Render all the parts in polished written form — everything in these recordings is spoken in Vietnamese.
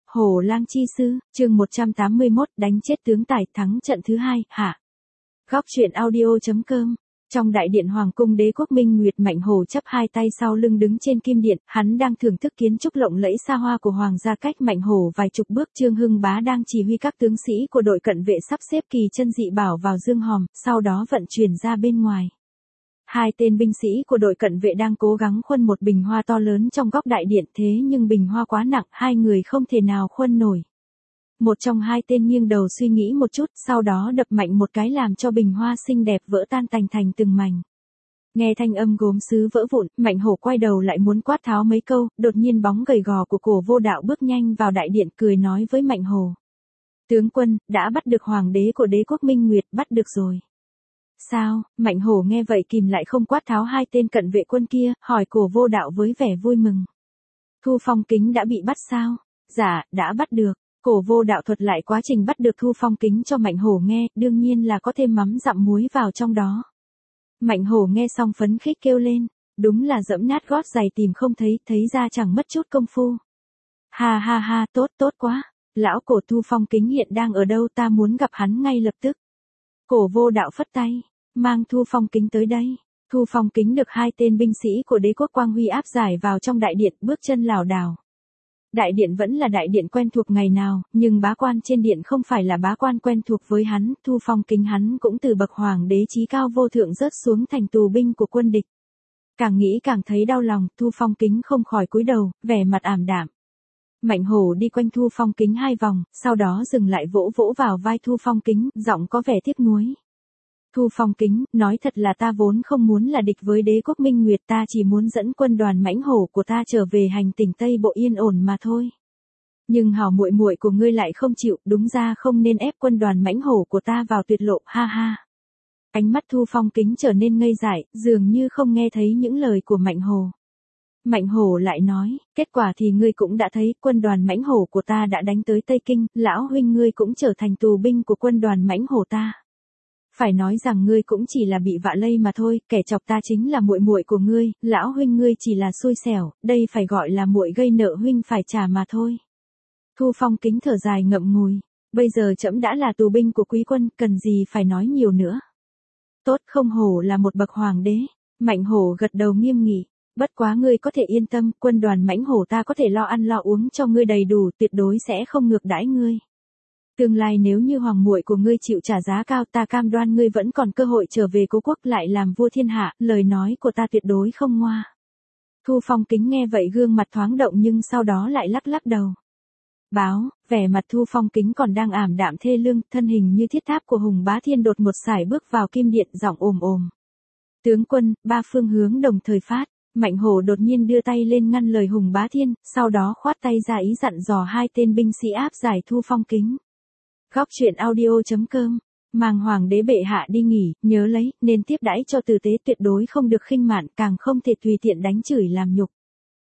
Hổ lang chi sư, chương 181, đánh chết tướng Tài, thắng trận thứ 2, hạ. Góc truyện audio.com. Trong đại điện hoàng cung đế quốc Minh Nguyệt, Mạnh Hổ chắp hai tay sau lưng đứng trên kim điện, hắn đang thưởng thức kiến trúc lộng lẫy xa hoa của hoàng gia. Cách Mạnh Hổ vài chục bước, Trương Hưng Bá đang chỉ huy các tướng sĩ của đội cận vệ sắp xếp kỳ chân dị bảo vào dương hòm, sau đó vận chuyển ra bên ngoài. Hai tên binh sĩ của đội cận vệ đang cố gắng khuân một bình hoa to lớn trong góc đại điện, thế nhưng bình hoa quá nặng, hai người không thể nào khuân nổi. Một trong hai tên nghiêng đầu suy nghĩ một chút, sau đó đập mạnh một cái làm cho bình hoa xinh đẹp vỡ tan tành thành từng mảnh. Nghe thanh âm gốm sứ vỡ vụn, Mạnh Hổ quay đầu lại muốn quát tháo mấy câu, đột nhiên bóng gầy gò của Cổ Vô Đạo bước nhanh vào đại điện, cười nói với Mạnh Hổ: "Tướng quân, đã bắt được hoàng đế của đế quốc Minh Nguyệt, bắt được rồi." "Sao?" Mạnh Hổ nghe vậy kìm lại không quát tháo hai tên cận vệ quân kia, hỏi Cổ Vô Đạo với vẻ vui mừng: "Thu Phong Kính đã bị bắt sao?" "Dạ, đã bắt được." Cổ Vô Đạo thuật lại quá trình bắt được Thu Phong Kính cho Mạnh Hổ nghe, đương nhiên là có thêm mắm dặm muối vào trong đó. Mạnh Hổ nghe xong phấn khích kêu lên: "Đúng là dẫm nát gót giày tìm không thấy, thấy ra chẳng mất chút công phu." "Ha ha ha, tốt tốt quá. Lão Cổ, Thu Phong Kính hiện đang ở đâu, ta muốn gặp hắn ngay lập tức." Cổ Vô Đạo phất tay: "Mang Thu Phong Kính tới đây." Thu Phong Kính được hai tên binh sĩ của đế quốc Quang Huy áp giải vào trong đại điện, bước chân lảo đảo. Đại điện vẫn là đại điện quen thuộc ngày nào, nhưng bá quan trên điện không phải là bá quan quen thuộc với hắn. Thu Phong Kính hắn cũng từ bậc hoàng đế chí cao vô thượng rớt xuống thành tù binh của quân địch. Càng nghĩ càng thấy đau lòng, Thu Phong Kính không khỏi cúi đầu, vẻ mặt ảm đạm. Mạnh Hổ đi quanh Thu Phong Kính hai vòng, sau đó dừng lại vỗ vỗ vào vai Thu Phong Kính, giọng có vẻ tiếc nuối: "Thu Phong Kính, nói thật là ta vốn không muốn là địch với đế quốc Minh Nguyệt, ta chỉ muốn dẫn quân đoàn mãnh hổ của ta trở về hành tỉnh Tây Bộ yên ổn mà thôi. Nhưng hảo muội muội của ngươi lại không chịu, đúng ra không nên ép quân đoàn mãnh hổ của ta vào tuyệt lộ, ha ha." Ánh mắt Thu Phong Kính trở nên ngây dại, dường như không nghe thấy những lời của Mạnh Hổ. Mạnh Hổ lại nói: "Kết quả thì ngươi cũng đã thấy, quân đoàn mãnh hổ của ta đã đánh tới Tây Kinh, lão huynh ngươi cũng trở thành tù binh của quân đoàn mãnh hổ ta. Phải nói rằng ngươi cũng chỉ là bị vạ lây mà thôi, kẻ chọc ta chính là muội muội của ngươi, lão huynh ngươi chỉ là xui xẻo, đây phải gọi là muội gây nợ huynh phải trả mà thôi." Thu Phong Kính thở dài ngậm ngùi: "Bây giờ trẫm đã là tù binh của quý quân, cần gì phải nói nhiều nữa." "Tốt, không hổ là một bậc hoàng đế." Mạnh Hổ gật đầu nghiêm nghị: "Bất quá ngươi có thể yên tâm, quân đoàn mãnh hổ ta có thể lo ăn lo uống cho ngươi đầy đủ, tuyệt đối sẽ không ngược đãi ngươi. Tương lai nếu như hoàng muội của ngươi chịu trả giá cao, ta cam đoan ngươi vẫn còn cơ hội trở về cố quốc lại làm vua thiên hạ, lời nói của ta tuyệt đối không ngoa." Thu Phong Kính nghe vậy gương mặt thoáng động nhưng sau đó lại lắc lắc đầu. Báo, vẻ mặt Thu Phong Kính còn đang ảm đạm thê lương, thân hình như thiết tháp của Hùng Bá Thiên đột một sải bước vào kim điện, giọng ồm ồm: "Tướng quân, ba phương hướng đồng thời phát." Mạnh Hổ đột nhiên đưa tay lên ngăn lời Hùng Bá Thiên, sau đó khoát tay ra ý dặn dò hai tên binh sĩ áp giải Thu Phong Kính. Góc truyện audio.com. Mang hoàng đế bệ hạ đi nghỉ, nhớ lấy, nên tiếp đãi cho tử tế, tuyệt đối không được khinh mạn, càng không thể tùy tiện đánh chửi làm nhục.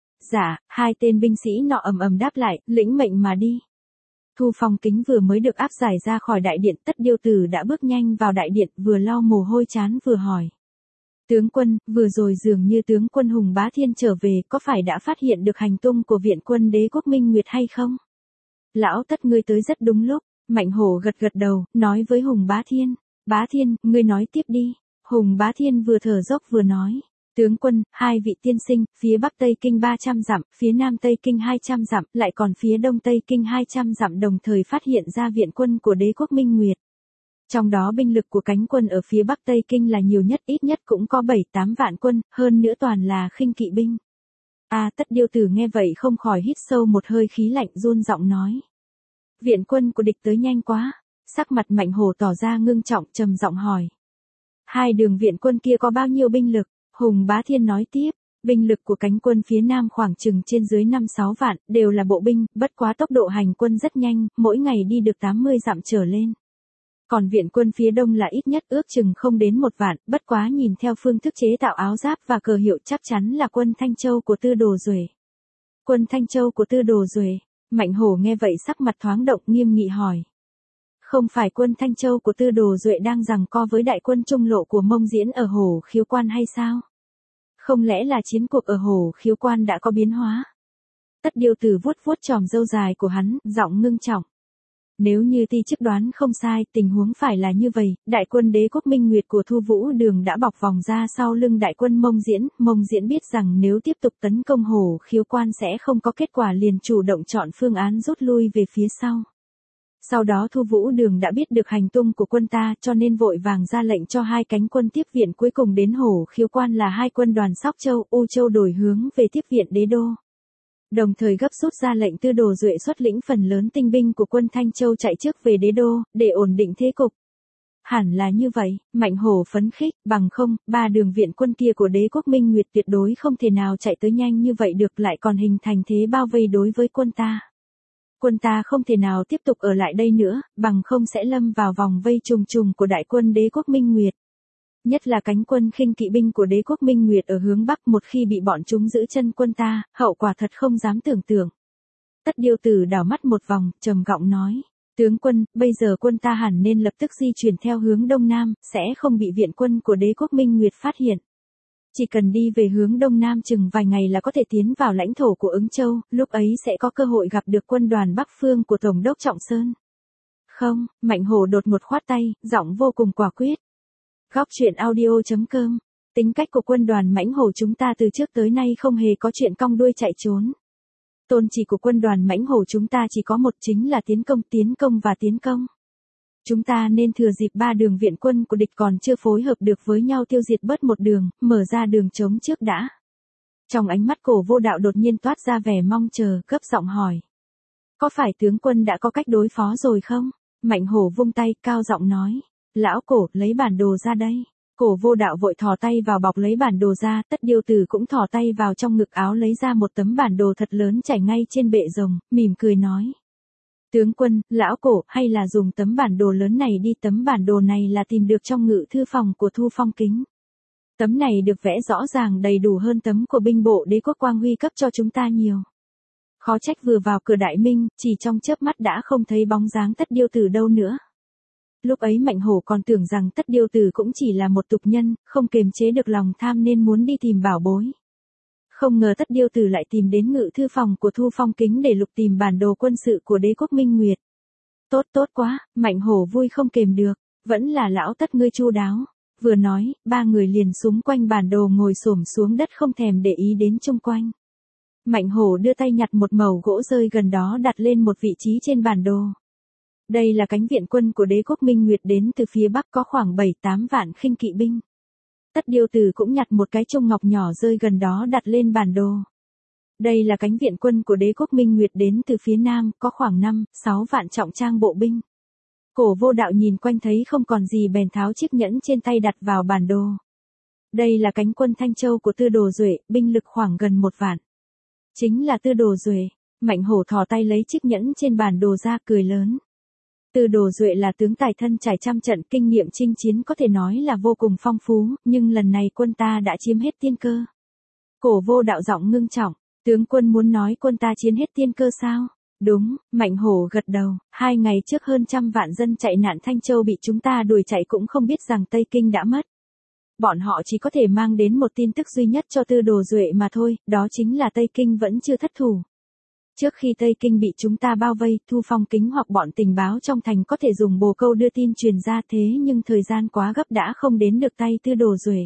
Dạ, hai tên binh sĩ nọ ầm ầm đáp lại, lĩnh mệnh mà đi. Thu Phong Kính vừa mới được áp giải ra khỏi đại điện, Tất Điêu Tử đã bước nhanh vào đại điện, vừa lau mồ hôi trán vừa hỏi: "Tướng quân, vừa rồi dường như tướng quân Hùng Bá Thiên trở về, có phải đã phát hiện được hành tung của viện quân đế quốc Minh Nguyệt hay không?" "Lão Tất ngươi tới rất đúng lúc." Mạnh Hổ gật gật đầu, nói với Hùng Bá Thiên: "Bá Thiên, ngươi nói tiếp đi." Hùng Bá Thiên vừa thở dốc vừa nói: "Tướng quân, hai vị tiên sinh, phía Bắc Tây Kinh 300 dặm, phía Nam Tây Kinh 200 dặm, lại còn phía Đông Tây Kinh 200 dặm đồng thời phát hiện ra viện quân của đế quốc Minh Nguyệt. Trong đó binh lực của cánh quân ở phía Bắc Tây Kinh là nhiều nhất, ít nhất cũng có 7-8 vạn quân, hơn nữa toàn là khinh kỵ binh." Tất Điêu Tử nghe vậy không khỏi hít sâu một hơi khí lạnh, run giọng nói: "Viện quân của địch tới nhanh quá." Sắc mặt Mạnh Hổ tỏ ra ngưng trọng, trầm giọng hỏi: "Hai đường viện quân kia có bao nhiêu binh lực?" Hùng Bá Thiên nói tiếp: "Binh lực của cánh quân phía Nam khoảng chừng trên dưới 5-6 vạn, đều là bộ binh, bất quá tốc độ hành quân rất nhanh, mỗi ngày đi được 80 dặm trở lên. Còn viện quân phía Đông là ít nhất ước chừng không đến 1 vạn, bất quá nhìn theo phương thức chế tạo áo giáp và cờ hiệu chắc chắn là quân Thanh Châu của Tư Đồ Duệ." "Quân Thanh Châu của Tư Đồ Duệ?" Mạnh Hổ nghe vậy sắc mặt thoáng động, nghiêm nghị hỏi: "Không phải quân Thanh Châu của Tư Đồ Duệ đang giằng co với đại quân trung lộ của Mông Diễn ở Hổ Khiếu Quan hay sao? Không lẽ là chiến cuộc ở Hổ Khiếu Quan đã có biến hóa?" Tất Điêu Tử vuốt vuốt chòm râu dài của hắn, giọng ngưng trọng. Nếu như ti chức đoán không sai, tình huống phải là như vậy, đại quân Đế quốc Minh Nguyệt của Thu Vũ Đường đã bọc vòng ra sau lưng đại quân Mông Diễn biết rằng nếu tiếp tục tấn công Hổ Khiếu Quan sẽ không có kết quả, liền chủ động chọn phương án rút lui về phía sau. Sau đó Thu Vũ Đường đã biết được hành tung của quân ta, cho nên vội vàng ra lệnh cho hai cánh quân tiếp viện cuối cùng đến Hổ Khiếu Quan là hai quân đoàn Sóc Châu, U Châu đổi hướng về tiếp viện đế đô. Đồng thời gấp rút ra lệnh Tư Đồ Duệ xuất lĩnh phần lớn tinh binh của quân Thanh Châu chạy trước về đế đô, để ổn định thế cục. Hẳn là như vậy, Mạnh Hổ phấn khích, bằng không, ba đường viện quân kia của Đế quốc Minh Nguyệt tuyệt đối không thể nào chạy tới nhanh như vậy được, lại còn hình thành thế bao vây đối với quân ta. Quân ta không thể nào tiếp tục ở lại đây nữa, bằng không sẽ lâm vào vòng vây trùng trùng của đại quân Đế quốc Minh Nguyệt. Nhất là cánh quân khinh kỵ binh của Đế quốc Minh Nguyệt ở hướng Bắc, một khi bị bọn chúng giữ chân quân ta, hậu quả thật không dám tưởng tượng. Tất Điêu Tử đảo mắt một vòng, trầm giọng nói. Tướng quân, bây giờ quân ta hẳn nên lập tức di chuyển theo hướng Đông Nam, sẽ không bị viện quân của Đế quốc Minh Nguyệt phát hiện. Chỉ cần đi về hướng Đông Nam chừng vài ngày là có thể tiến vào lãnh thổ của Ứng Châu, lúc ấy sẽ có cơ hội gặp được quân đoàn Bắc Phương của Tổng đốc Trọng Sơn. Không, Mạnh Hổ đột ngột khoát tay, giọng vô cùng quả quyết. Góc truyện audio.com. Tính cách của quân đoàn Mãnh Hổ chúng ta từ trước tới nay không hề có chuyện cong đuôi chạy trốn. Tôn chỉ của quân đoàn Mãnh Hổ chúng ta chỉ có một, chính là tiến công và tiến công. Chúng ta nên thừa dịp ba đường viện quân của địch còn chưa phối hợp được với nhau tiêu diệt bớt một đường, mở ra đường trống trước đã. Trong ánh mắt Cổ Vô Đạo đột nhiên toát ra vẻ mong chờ, gấp giọng hỏi. Có phải tướng quân đã có cách đối phó rồi không? Mạnh Hổ vung tay, cao giọng nói. Lão Cổ, lấy bản đồ ra đây. Cổ Vô Đạo vội thò tay vào bọc lấy bản đồ ra, Tất Điêu Tử cũng thò tay vào trong ngực áo lấy ra một tấm bản đồ thật lớn trải ngay trên bệ rồng, mỉm cười nói. Tướng quân, lão Cổ, hay là dùng tấm bản đồ lớn này đi, tấm bản đồ này là tìm được trong ngự thư phòng của Thu Phong Kính. Tấm này được vẽ rõ ràng đầy đủ hơn tấm của binh bộ Đế quốc Quang Huy cấp cho chúng ta nhiều. Khó trách vừa vào cửa Đại Minh, chỉ trong chớp mắt đã không thấy bóng dáng Tất Điêu Tử đâu nữa. Lúc ấy Mạnh Hổ còn tưởng rằng Tất Điêu Tử cũng chỉ là một tục nhân, không kềm chế được lòng tham nên muốn đi tìm bảo bối. Không ngờ Tất Điêu Tử lại tìm đến ngự thư phòng của Thu Phong Kính để lục tìm bản đồ quân sự của Đế quốc Minh Nguyệt. Tốt quá, Mạnh Hổ vui không kềm được, vẫn là lão Tất ngươi chu đáo. Vừa nói, ba người liền xúm quanh bản đồ ngồi xổm xuống đất không thèm để ý đến chung quanh. Mạnh Hổ đưa tay nhặt một mẩu gỗ rơi gần đó đặt lên một vị trí trên bản đồ. Đây là cánh viện quân của Đế quốc Minh Nguyệt đến từ phía Bắc, có khoảng 7-8 vạn khinh kỵ binh. Tất Điêu Tử cũng nhặt một cái chung ngọc nhỏ rơi gần đó đặt lên bản đồ. Đây là cánh viện quân của Đế quốc Minh Nguyệt đến từ phía Nam, có khoảng 5-6 vạn trọng trang bộ binh. Cổ Vô Đạo nhìn quanh thấy không còn gì bèn tháo chiếc nhẫn trên tay đặt vào bản đồ. Đây là cánh quân Thanh Châu của Tư Đồ Duệ, binh lực khoảng gần 1 vạn. Chính là Tư Đồ Duệ. Mạnh Hổ thò tay lấy chiếc nhẫn trên bản đồ ra, cười lớn. Tư Đồ Duệ là tướng tài thân trải trăm trận, kinh nghiệm chinh chiến có thể nói là vô cùng phong phú, nhưng lần này quân ta đã chiếm hết tiên cơ. Cổ Vô Đạo giọng ngưng trọng, tướng quân muốn nói quân ta chiếm hết tiên cơ sao? Đúng, Mạnh Hổ gật đầu, 2 ngày trước hơn 100 vạn dân chạy nạn Thanh Châu bị chúng ta đuổi chạy cũng không biết rằng Tây Kinh đã mất. Bọn họ chỉ có thể mang đến một tin tức duy nhất cho Tư Đồ Duệ mà thôi, đó chính là Tây Kinh vẫn chưa thất thủ. Trước khi Tây Kinh bị chúng ta bao vây, Thu Phong Kính hoặc bọn tình báo trong thành có thể dùng bồ câu đưa tin truyền ra, thế nhưng thời gian quá gấp đã không đến được tay Tư Đồ Duệ.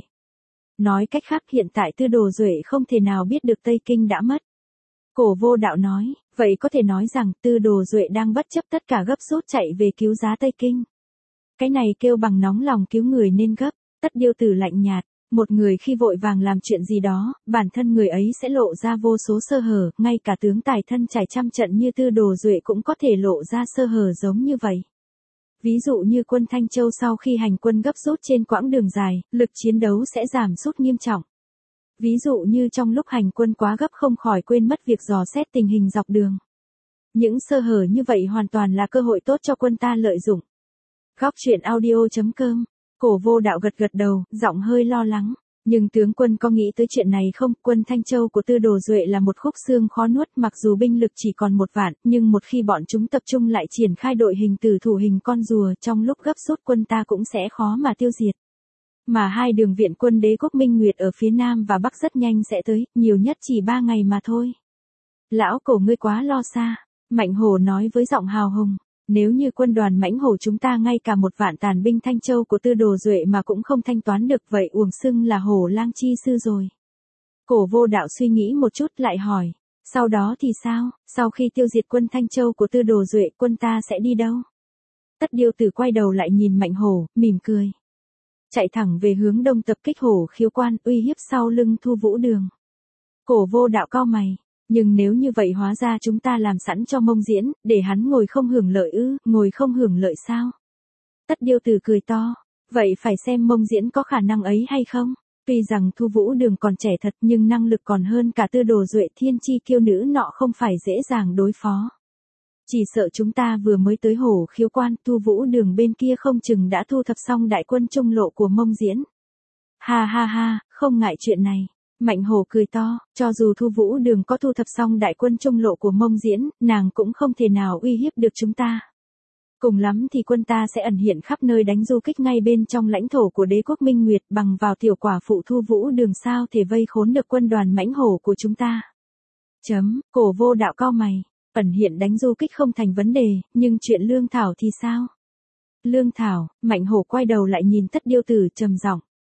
Nói cách khác, hiện tại Tư Đồ Duệ không thể nào biết được Tây Kinh đã mất. Cổ Vô Đạo nói, vậy có thể nói rằng Tư Đồ Duệ đang bất chấp tất cả gấp rút chạy về cứu giá Tây Kinh. Cái này kêu bằng nóng lòng cứu người nên gấp. Tất Điêu Tử lạnh nhạt. Một người khi vội vàng làm chuyện gì đó, bản thân người ấy sẽ lộ ra vô số sơ hở, ngay cả tướng tài thân trải trăm trận như Tư Đồ Duệ cũng có thể lộ ra sơ hở giống như vậy. Ví dụ như quân Thanh Châu sau khi hành quân gấp rút trên quãng đường dài, lực chiến đấu sẽ giảm sút nghiêm trọng. Ví dụ như trong lúc hành quân quá gấp không khỏi quên mất việc dò xét tình hình dọc đường. Những sơ hở như vậy hoàn toàn là cơ hội tốt cho quân ta lợi dụng. Góc truyện audio.com. Cổ Vô Đạo gật gật đầu, giọng hơi lo lắng. Nhưng tướng quân có nghĩ tới chuyện này không? Quân Thanh Châu của Tư Đồ Duệ là một khúc xương khó nuốt, mặc dù binh lực chỉ còn 1 vạn, nhưng một khi bọn chúng tập trung lại triển khai đội hình tử thủ hình con rùa, trong lúc gấp rút quân ta cũng sẽ khó mà tiêu diệt. Mà hai đường viện quân Đế quốc Minh Nguyệt ở phía Nam và Bắc rất nhanh sẽ tới, nhiều nhất chỉ 3 ngày mà thôi. Lão Cổ ngươi quá lo xa, Mạnh Hổ nói với giọng hào hùng. Nếu như quân đoàn Mãnh Hổ chúng ta ngay cả một vạn tàn binh Thanh Châu của Tư Đồ Duệ mà cũng không thanh toán được, vậy uổng xưng là Hổ Lang chi sư rồi. Cổ Vô Đạo suy nghĩ một chút lại hỏi, sau đó thì sao, sau khi tiêu diệt quân Thanh Châu của Tư Đồ Duệ quân ta sẽ đi đâu? Tất Điêu Tử quay đầu lại nhìn Mạnh Hổ, mỉm cười. Chạy thẳng về hướng đông tập kích Hổ Khiếu Quan, uy hiếp sau lưng Thu Vũ Đường. Cổ Vô Đạo cau mày, nhưng nếu như vậy hóa ra chúng ta làm sẵn cho Mông Diễn, để hắn ngồi không hưởng lợi ư, ngồi không hưởng lợi sao? Tất Điêu Tử cười to, vậy phải xem Mông Diễn có khả năng ấy hay không? Tuy rằng Thu Vũ Đường còn trẻ thật nhưng năng lực còn hơn cả Tư Đồ Duệ, thiên chi kiêu nữ nọ không phải dễ dàng đối phó. Chỉ sợ chúng ta vừa mới tới Hổ Khiếu Quan, Thu Vũ Đường bên kia không chừng đã thu thập xong đại quân trung lộ của Mông Diễn. Ha ha ha, không ngại chuyện này. Mạnh Hổ cười to, cho dù Thu Vũ Đường có thu thập xong đại quân trung lộ của Mông Diễn, nàng cũng không thể nào uy hiếp được chúng ta. Cùng lắm thì quân ta sẽ ẩn hiện khắp nơi đánh du kích ngay bên trong lãnh thổ của Đế quốc Minh Nguyệt, bằng vào tiểu quả phụ Thu Vũ Đường sao thể vây khốn được quân đoàn Mãnh Hổ của chúng ta. Cổ Vô Đạo cau mày, ẩn hiện đánh du kích không thành vấn đề, nhưng chuyện lương thảo thì sao? Lương thảo, Mạnh Hổ quay đầu lại nhìn Tất Điêu Tử trầm giọng.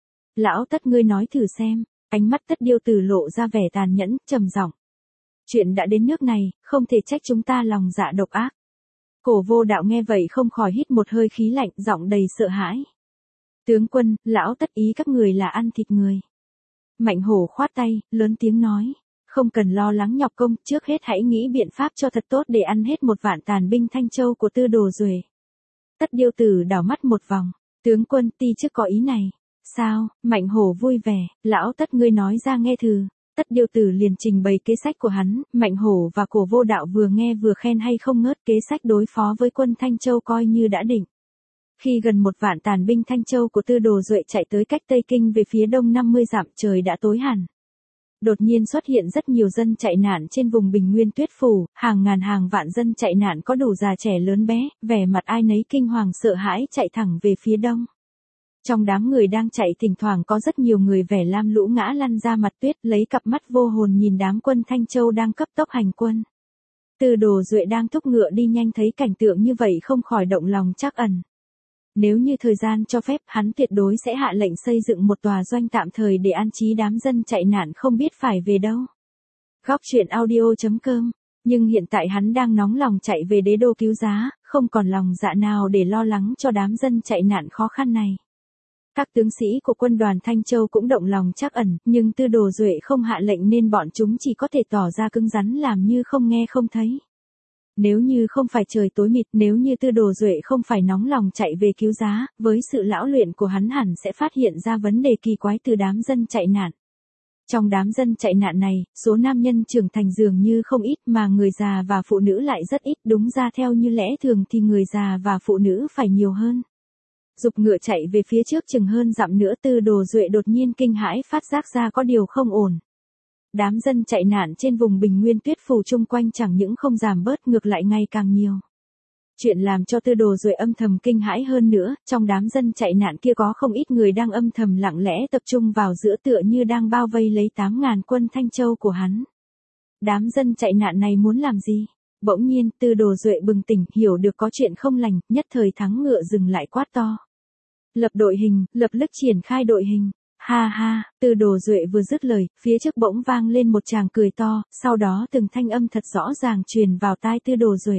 Lão Tất ngươi nói thử xem. Ánh mắt Tất Điêu Tử lộ ra vẻ tàn nhẫn, trầm giọng. Chuyện đã đến nước này, không thể trách chúng ta lòng dạ độc ác. Cổ Vô Đạo nghe vậy không khỏi hít một hơi khí lạnh, giọng đầy sợ hãi. Tướng quân, lão Tất ý các người là ăn thịt người. Mạnh Hổ khoát tay, lớn tiếng nói. Không cần lo lắng nhọc công, trước hết hãy nghĩ biện pháp cho thật tốt để ăn hết một vạn tàn binh Thanh Châu của Tư Đồ Duệ. Tất Điêu Tử đảo mắt một vòng. Tướng quân ti trước có ý này. Sao, Mạnh Hổ vui vẻ, lão Tất ngươi nói ra nghe thử. Tất Điêu Tử liền trình bày kế sách của hắn, Mạnh Hổ và Cổ Vô Đạo vừa nghe vừa khen hay không ngớt, kế sách đối phó với quân Thanh Châu coi như đã định. Khi gần một vạn tàn binh Thanh Châu của Tư Đồ Duệ chạy tới cách Tây Kinh về phía đông 50 dặm, trời đã tối hẳn. Đột nhiên xuất hiện rất nhiều dân chạy nạn trên vùng Bình Nguyên Tuyết Phủ, hàng ngàn hàng vạn dân chạy nạn có đủ già trẻ lớn bé, vẻ mặt ai nấy kinh hoàng sợ hãi chạy thẳng về phía đông. Trong đám người đang chạy thỉnh thoảng có rất nhiều người vẻ lam lũ ngã lăn ra mặt tuyết, lấy cặp mắt vô hồn nhìn đám quân Thanh Châu đang cấp tốc hành quân. Tư Đồ Duệ đang thúc ngựa đi nhanh thấy cảnh tượng như vậy không khỏi động lòng trắc ẩn. Nếu như thời gian cho phép, hắn tuyệt đối sẽ hạ lệnh xây dựng một tòa doanh tạm thời để an trí đám dân chạy nạn không biết phải về đâu. Góc truyện audio.com. Nhưng hiện tại hắn đang nóng lòng chạy về đế đô cứu giá, không còn lòng dạ nào để lo lắng cho đám dân chạy nạn khó khăn này. Các tướng sĩ của quân đoàn Thanh Châu cũng động lòng trắc ẩn, nhưng Tư Đồ Duệ không hạ lệnh nên bọn chúng chỉ có thể tỏ ra cứng rắn làm như không nghe không thấy. Nếu như không phải trời tối mịt, nếu như Tư Đồ Duệ không phải nóng lòng chạy về cứu giá, với sự lão luyện của hắn hẳn sẽ phát hiện ra vấn đề kỳ quái từ đám dân chạy nạn. Trong đám dân chạy nạn này, số nam nhân trưởng thành dường như không ít mà người già và phụ nữ lại rất ít, đúng ra theo như lẽ thường thì người già và phụ nữ phải nhiều hơn. Dục ngựa chạy về phía trước chừng hơn dặm nữa, Tư Đồ Duệ đột nhiên kinh hãi phát giác ra có điều không ổn. Đám dân chạy nạn trên vùng Bình Nguyên Tuyết Phủ chung quanh chẳng những không giảm bớt ngược lại ngày càng nhiều. Chuyện làm cho Tư Đồ Duệ âm thầm kinh hãi hơn nữa, trong đám dân chạy nạn kia có không ít người đang âm thầm lặng lẽ tập trung vào giữa tựa như đang bao vây lấy 8.000 quân Thanh Châu của hắn. Đám dân chạy nạn này muốn làm gì? Bỗng nhiên, Tư Đồ Duệ bừng tỉnh, hiểu được có chuyện không lành, nhất thời thắng ngựa dừng lại quát to. Lập đội hình, lập tức triển khai đội hình. Ha ha, Tư Đồ Duệ vừa dứt lời, phía trước bỗng vang lên một tràng cười to, sau đó từng thanh âm thật rõ ràng truyền vào tai Tư Đồ Duệ.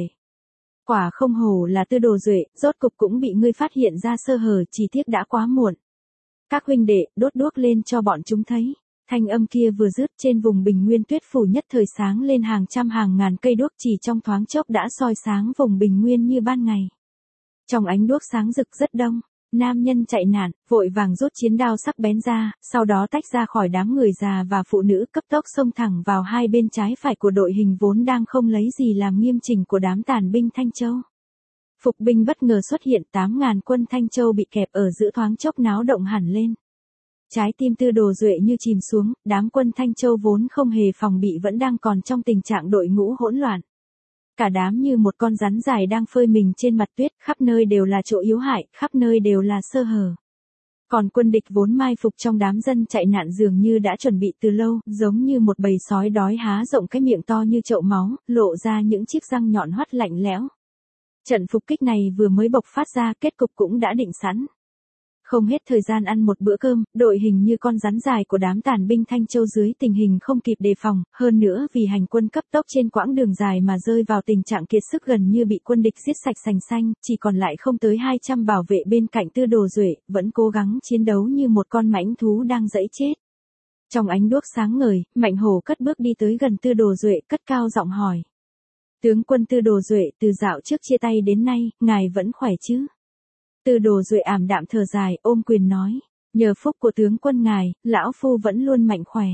Quả không hổ là Tư Đồ Duệ, rốt cục cũng bị ngươi phát hiện ra sơ hở, chỉ tiếc đã quá muộn. Các huynh đệ, đốt đuốc lên cho bọn chúng thấy. Thanh âm kia vừa dứt, trên vùng Bình Nguyên Tuyết Phủ nhất thời sáng lên hàng trăm hàng ngàn cây đuốc, chỉ trong thoáng chốc đã soi sáng vùng Bình Nguyên như ban ngày. Trong ánh đuốc sáng rực rất đông, nam nhân chạy nạn, vội vàng rút chiến đao sắc bén ra, sau đó tách ra khỏi đám người già và phụ nữ, cấp tốc xông thẳng vào hai bên trái phải của đội hình vốn đang không lấy gì làm nghiêm chỉnh của đám tàn binh Thanh Châu. Phục binh bất ngờ xuất hiện, 8.000 quân Thanh Châu bị kẹp ở giữa, thoáng chốc náo động hẳn lên. Trái tim Tư Đồ Duệ như chìm xuống, đám quân Thanh Châu vốn không hề phòng bị vẫn đang còn trong tình trạng đội ngũ hỗn loạn. Cả đám như một con rắn dài đang phơi mình trên mặt tuyết, khắp nơi đều là chỗ yếu hại, khắp nơi đều là sơ hở. Còn quân địch vốn mai phục trong đám dân chạy nạn dường như đã chuẩn bị từ lâu, giống như một bầy sói đói há rộng cái miệng to như chậu máu, lộ ra những chiếc răng nhọn hoắt lạnh lẽo. Trận phục kích này vừa mới bộc phát ra, kết cục cũng đã định sẵn. Không hết thời gian ăn một bữa cơm, đội hình như con rắn dài của đám tàn binh Thanh Châu dưới tình hình không kịp đề phòng, hơn nữa vì hành quân cấp tốc trên quãng đường dài mà rơi vào tình trạng kiệt sức gần như bị quân địch giết sạch sành xanh, chỉ còn lại không tới 200 bảo vệ bên cạnh Tư Đồ Duệ, vẫn cố gắng chiến đấu như một con mãnh thú đang giãy chết. Trong ánh đuốc sáng ngời, Mạnh Hổ cất bước đi tới gần Tư Đồ Duệ, cất cao giọng hỏi. Tướng quân Tư Đồ Duệ, từ dạo trước chia tay đến nay, ngài vẫn khỏe chứ? Tư Đồ Duệ ảm đạm thở dài, ôm quyền nói, nhờ phúc của tướng quân ngài, lão phu vẫn luôn mạnh khỏe.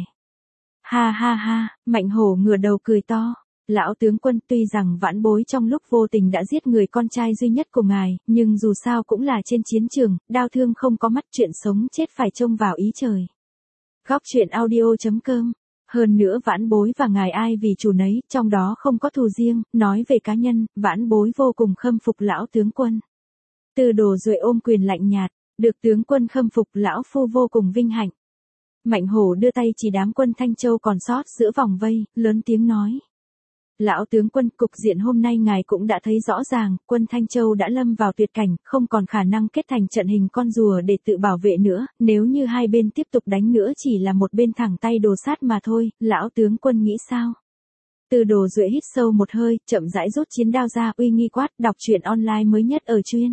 Ha ha ha, Mạnh Hổ ngửa đầu cười to. Lão tướng quân, tuy rằng vãn bối trong lúc vô tình đã giết người con trai duy nhất của ngài, nhưng dù sao cũng là trên chiến trường, đao thương không có mắt, chuyện sống chết phải trông vào ý trời. Góc truyện audio.com. Hơn nữa vãn bối và ngài ai vì chủ nấy, trong đó không có thù riêng, nói về cá nhân, vãn bối vô cùng khâm phục lão tướng quân. Tư Đồ Duệ ôm quyền lạnh nhạt, được tướng quân khâm phục lão phu vô cùng vinh hạnh. Mạnh Hổ đưa tay chỉ đám quân Thanh Châu còn sót giữa vòng vây, lớn tiếng nói. Lão tướng quân, cục diện hôm nay ngài cũng đã thấy rõ ràng, quân Thanh Châu đã lâm vào tuyệt cảnh, không còn khả năng kết thành trận hình con rùa để tự bảo vệ nữa, nếu như hai bên tiếp tục đánh nữa chỉ là một bên thẳng tay đồ sát mà thôi, lão tướng quân nghĩ sao? Tư Đồ Duệ hít sâu một hơi, chậm rãi rút chiến đao ra, uy nghi quát, đọc truyện online mới nhất ở chuyên.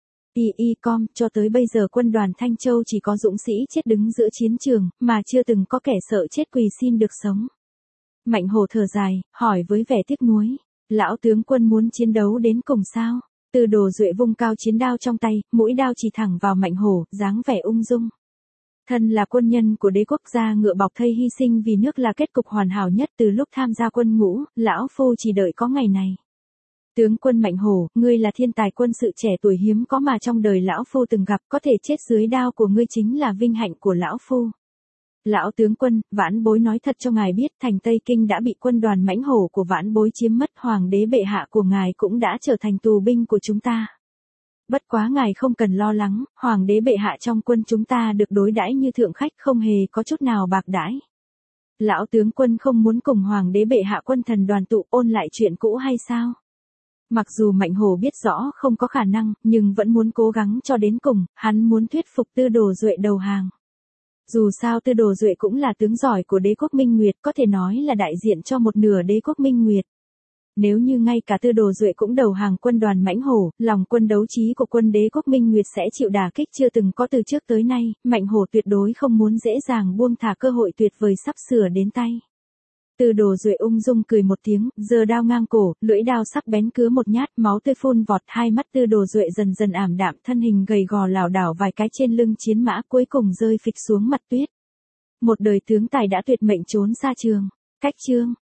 Y.com, cho tới bây giờ quân đoàn Thanh Châu chỉ có dũng sĩ chết đứng giữa chiến trường, mà chưa từng có kẻ sợ chết quỳ xin được sống. Mạnh Hổ thở dài, hỏi với vẻ tiếc nuối, lão tướng quân muốn chiến đấu đến cùng sao? Tư Đồ Duệ vung cao chiến đao trong tay, mũi đao chỉ thẳng vào Mạnh Hổ, dáng vẻ ung dung. Thân là quân nhân của đế quốc gia ngựa bọc thây hy sinh vì nước là kết cục hoàn hảo nhất từ lúc tham gia quân ngũ, lão phu chỉ đợi có ngày này. Tướng quân Mạnh Hổ, ngươi là thiên tài quân sự trẻ tuổi hiếm có mà trong đời lão phu từng gặp, có thể chết dưới đao của ngươi chính là vinh hạnh của lão phu. Lão tướng quân, vãn bối nói thật cho ngài biết, thành Tây Kinh đã bị quân đoàn Mãnh Hổ của vãn bối chiếm mất, hoàng đế bệ hạ của ngài cũng đã trở thành tù binh của chúng ta. Bất quá ngài không cần lo lắng, hoàng đế bệ hạ trong quân chúng ta được đối đãi như thượng khách, không hề có chút nào bạc đãi. Lão tướng quân không muốn cùng hoàng đế bệ hạ quân thần đoàn tụ ôn lại chuyện cũ hay sao? Mặc dù Mạnh Hổ biết rõ không có khả năng, nhưng vẫn muốn cố gắng cho đến cùng, hắn muốn thuyết phục Tư Đồ Duệ đầu hàng. Dù sao Tư Đồ Duệ cũng là tướng giỏi của đế quốc Minh Nguyệt, có thể nói là đại diện cho một nửa đế quốc Minh Nguyệt. Nếu như ngay cả Tư Đồ Duệ cũng đầu hàng quân đoàn Mãnh Hổ, lòng quân đấu trí của quân đế quốc Minh Nguyệt sẽ chịu đả kích chưa từng có từ trước tới nay, Mạnh Hổ tuyệt đối không muốn dễ dàng buông thả cơ hội tuyệt vời sắp sửa đến tay. Tư Đồ Duệ ung dung cười một tiếng, giơ đao ngang cổ, lưỡi đao sắc bén cứa một nhát, máu tươi phun vọt, hai mắt Tư Đồ Duệ dần dần ảm đạm, thân hình gầy gò lảo đảo vài cái trên lưng chiến mã, cuối cùng rơi phịch xuống mặt tuyết. Một đời tướng tài đã tuyệt mệnh trốn xa trường. Cách chương